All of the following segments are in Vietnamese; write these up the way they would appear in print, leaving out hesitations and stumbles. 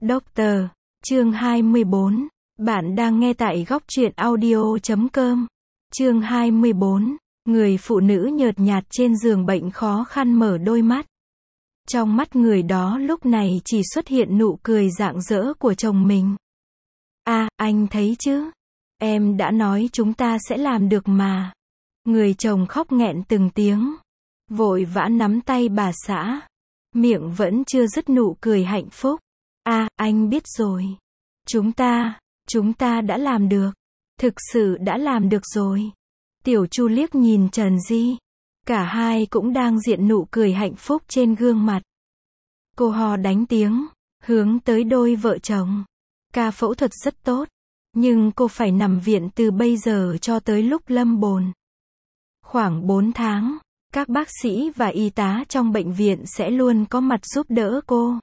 Doctor, chương 24. Bạn đang nghe tại góc truyện audio.com. Chương 24. Người phụ nữ nhợt nhạt trên giường bệnh khó khăn mở đôi mắt. Trong mắt người đó lúc này chỉ xuất hiện nụ cười rạng rỡ của chồng mình. À, anh thấy chứ? Em đã nói chúng ta sẽ làm được mà. Người chồng khóc nghẹn từng tiếng. Vội vã nắm tay bà xã. Miệng vẫn chưa dứt nụ cười hạnh phúc. À, anh biết rồi. Chúng ta đã làm được. Thực sự đã làm được rồi. Tiểu Chu liếc nhìn Trần Di. Cả hai cũng đang diện nụ cười hạnh phúc trên gương mặt. Cô hò đánh tiếng, hướng tới đôi vợ chồng. Ca phẫu thuật rất tốt, nhưng cô phải nằm viện từ bây giờ cho tới lúc lâm bồn. Khoảng 4 tháng, các bác sĩ và y tá trong bệnh viện sẽ luôn có mặt giúp đỡ cô.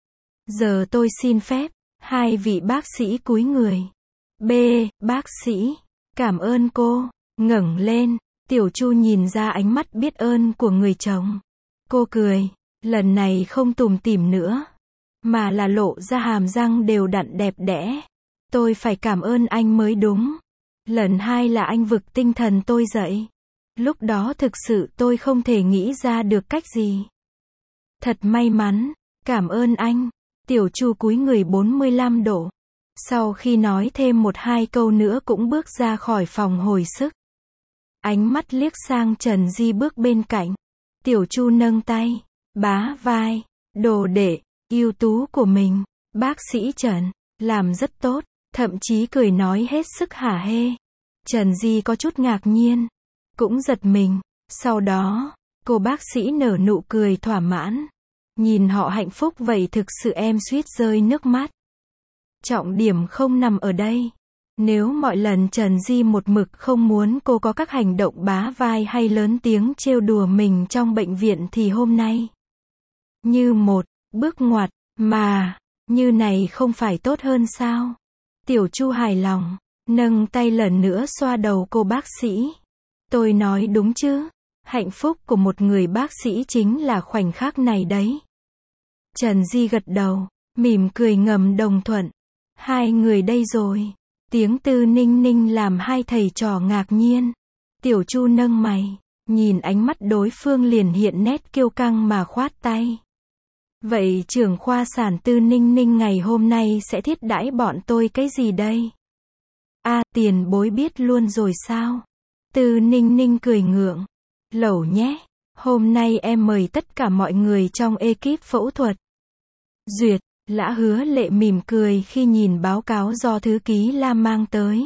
Giờ tôi xin phép. Hai vị bác sĩ cúi người. Bác sĩ, cảm ơn cô. Ngẩng lên, Tiểu Chu nhìn ra ánh mắt biết ơn của người chồng. Cô cười, lần này không tủm tỉm nữa, mà là lộ ra hàm răng đều đặn đẹp đẽ. Tôi phải cảm ơn anh mới đúng. Lần hai là anh vực tinh thần tôi dậy. Lúc đó thực sự tôi không thể nghĩ ra được cách gì. Thật may mắn, cảm ơn anh. Tiểu Chu cúi người 45 độ. Sau khi nói thêm 1-2 câu nữa cũng bước ra khỏi phòng hồi sức. Ánh mắt liếc sang Trần Di bước bên cạnh. Tiểu Chu nâng tay, bá vai, đồ đệ, ưu tú của mình. Bác sĩ Trần, làm rất tốt, thậm chí cười nói hết sức hả hê. Trần Di có chút ngạc nhiên, cũng giật mình. Sau đó, cô bác sĩ nở nụ cười thỏa mãn. Nhìn họ hạnh phúc vậy thực sự em suýt rơi nước mắt. Trọng điểm không nằm ở đây. Nếu mọi lần Trần Di một mực không muốn cô có các hành động bá vai hay lớn tiếng trêu đùa mình trong bệnh viện thì hôm nay, như một bước ngoặt, mà, như này không phải tốt hơn sao? Tiểu Chu hài lòng, nâng tay lần nữa xoa đầu cô bác sĩ. Tôi nói đúng chứ? Hạnh phúc của một người bác sĩ chính là khoảnh khắc này đấy. Trần Di gật đầu, mỉm cười ngầm đồng thuận. Hai người đây rồi. Tiếng Tư Ninh Ninh làm hai thầy trò ngạc nhiên. Tiểu Chu nâng mày, nhìn ánh mắt đối phương liền hiện nét kiêu căng mà khoát tay. Vậy trưởng khoa sản Tư Ninh Ninh ngày hôm nay sẽ thiết đãi bọn tôi cái gì đây? À, tiền bối biết luôn rồi sao? Tư Ninh Ninh cười ngượng. Lẩu nhé. Hôm nay em mời tất cả mọi người trong ekip phẫu thuật. Duyệt, Lã Hứa Lệ mỉm cười khi nhìn báo cáo do thư ký Lam mang tới.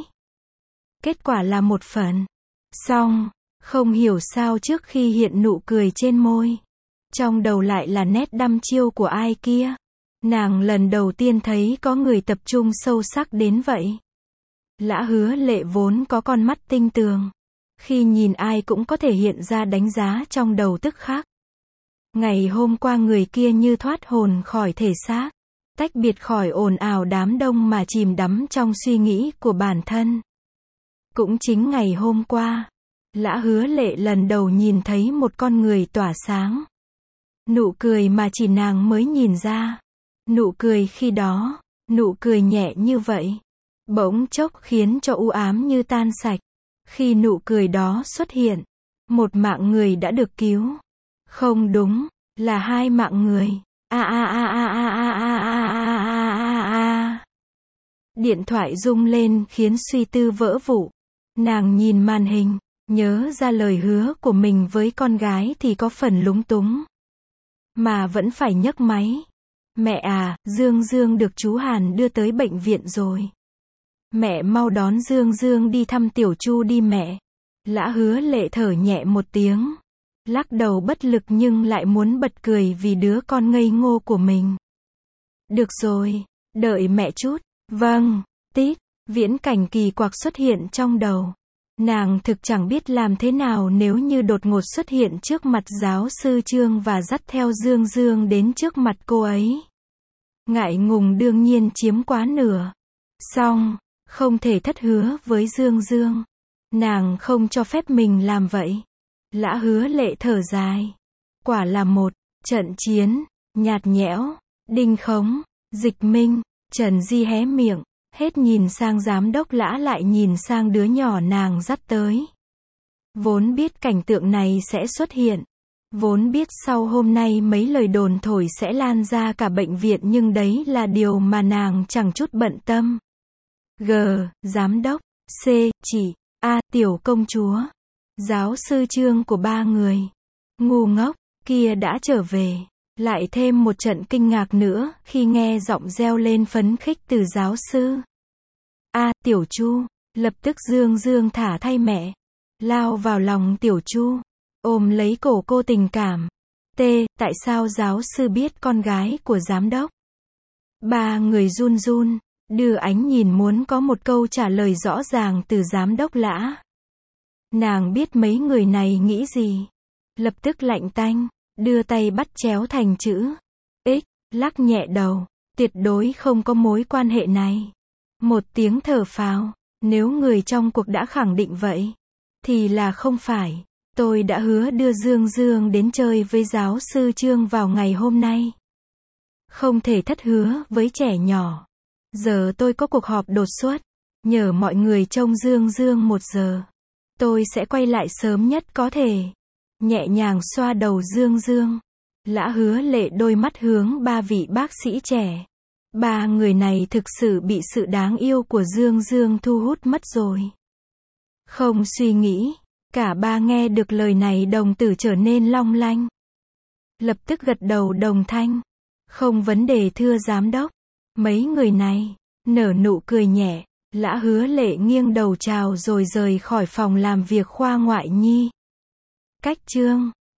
Kết quả là 1 phần. Xong, không hiểu sao trước khi hiện nụ cười trên môi, trong đầu lại là nét đăm chiêu của ai kia. Nàng lần đầu tiên thấy có người tập trung sâu sắc đến vậy. Lã Hứa Lệ vốn có con mắt tinh tường. Khi nhìn ai cũng có thể hiện ra đánh giá trong đầu tức khắc. Ngày hôm qua người kia như thoát hồn khỏi thể xác, tách biệt khỏi ồn ào đám đông mà chìm đắm trong suy nghĩ của bản thân. Cũng chính ngày hôm qua, Lã Hứa Lệ lần đầu nhìn thấy một con người tỏa sáng. Nụ cười mà chỉ nàng mới nhìn ra. Nụ cười khi đó, nụ cười nhẹ như vậy, bỗng chốc khiến cho u ám như tan sạch. Khi nụ cười đó xuất hiện, một mạng người đã được cứu. Không đúng, là 2 mạng người. Điện thoại rung lên khiến suy tư vỡ vụn. Nàng nhìn màn hình, nhớ ra lời hứa của mình với con gái thì có phần lúng túng. Mà vẫn phải nhấc máy. Mẹ à, Dương Dương được chú Hàn đưa tới bệnh viện rồi. Mẹ mau đón Dương Dương đi thăm Tiểu Chu đi mẹ. Lã Hứa Lệ thở nhẹ một tiếng. Lắc đầu bất lực nhưng lại muốn bật cười vì đứa con ngây ngô của mình. Được rồi, đợi mẹ chút. Vâng, tít, viễn cảnh kỳ quặc xuất hiện trong đầu. Nàng thực chẳng biết làm thế nào nếu như đột ngột xuất hiện trước mặt giáo sư Trương và dắt theo Dương Dương đến trước mặt cô ấy. Ngại ngùng đương nhiên chiếm quá nửa. Xong, không thể thất hứa với Dương Dương. Nàng không cho phép mình làm vậy. Lã Hứa Lệ thở dài. Quả là một trận chiến nhạt nhẽo, đinh khống. Dịch Minh, Trần Di hé miệng, hết nhìn sang giám đốc Lã lại nhìn sang đứa nhỏ nàng dắt tới. Vốn biết cảnh tượng này sẽ xuất hiện. Vốn biết sau hôm nay mấy lời đồn thổi sẽ lan ra cả bệnh viện nhưng đấy là điều mà nàng chẳng chút bận tâm. G. Giám đốc. C. Chị. A. Tiểu công chúa. Giáo sư Trương của ba người. Ngu ngốc, kia đã trở về. Lại thêm một trận kinh ngạc nữa khi nghe giọng reo lên phấn khích từ giáo sư. A. Tiểu Chu. Lập tức Dương Dương thả thay mẹ. Lao vào lòng Tiểu Chu. Ôm lấy cổ cô tình cảm. T. Tại sao giáo sư biết con gái của giám đốc? Ba người run run, đưa ánh nhìn muốn có một câu trả lời rõ ràng từ giám đốc Lã. Nàng biết mấy người này nghĩ gì. Lập tức lạnh tanh, đưa tay bắt chéo thành chữ X, lắc nhẹ đầu. Tuyệt đối không có mối quan hệ này. Một tiếng thở phào, nếu người trong cuộc đã khẳng định vậy, thì là không phải. Tôi đã hứa đưa Dương Dương đến chơi với giáo sư Trương vào ngày hôm nay. Không thể thất hứa với trẻ nhỏ. Giờ tôi có cuộc họp đột xuất. Nhờ mọi người trông Dương Dương 1 giờ. Tôi sẽ quay lại sớm nhất có thể. Nhẹ nhàng xoa đầu Dương Dương. Lã Hứa Lệ đôi mắt hướng ba vị bác sĩ trẻ. Ba người này thực sự bị sự đáng yêu của Dương Dương thu hút mất rồi. Không suy nghĩ. Cả ba nghe được lời này đồng tử trở nên long lanh. Lập tức gật đầu đồng thanh. Không vấn đề thưa giám đốc. Mấy người này, nở nụ cười nhẹ. Lã Hứa Lệ nghiêng đầu chào rồi rời khỏi phòng làm việc khoa ngoại nhi. Cách chương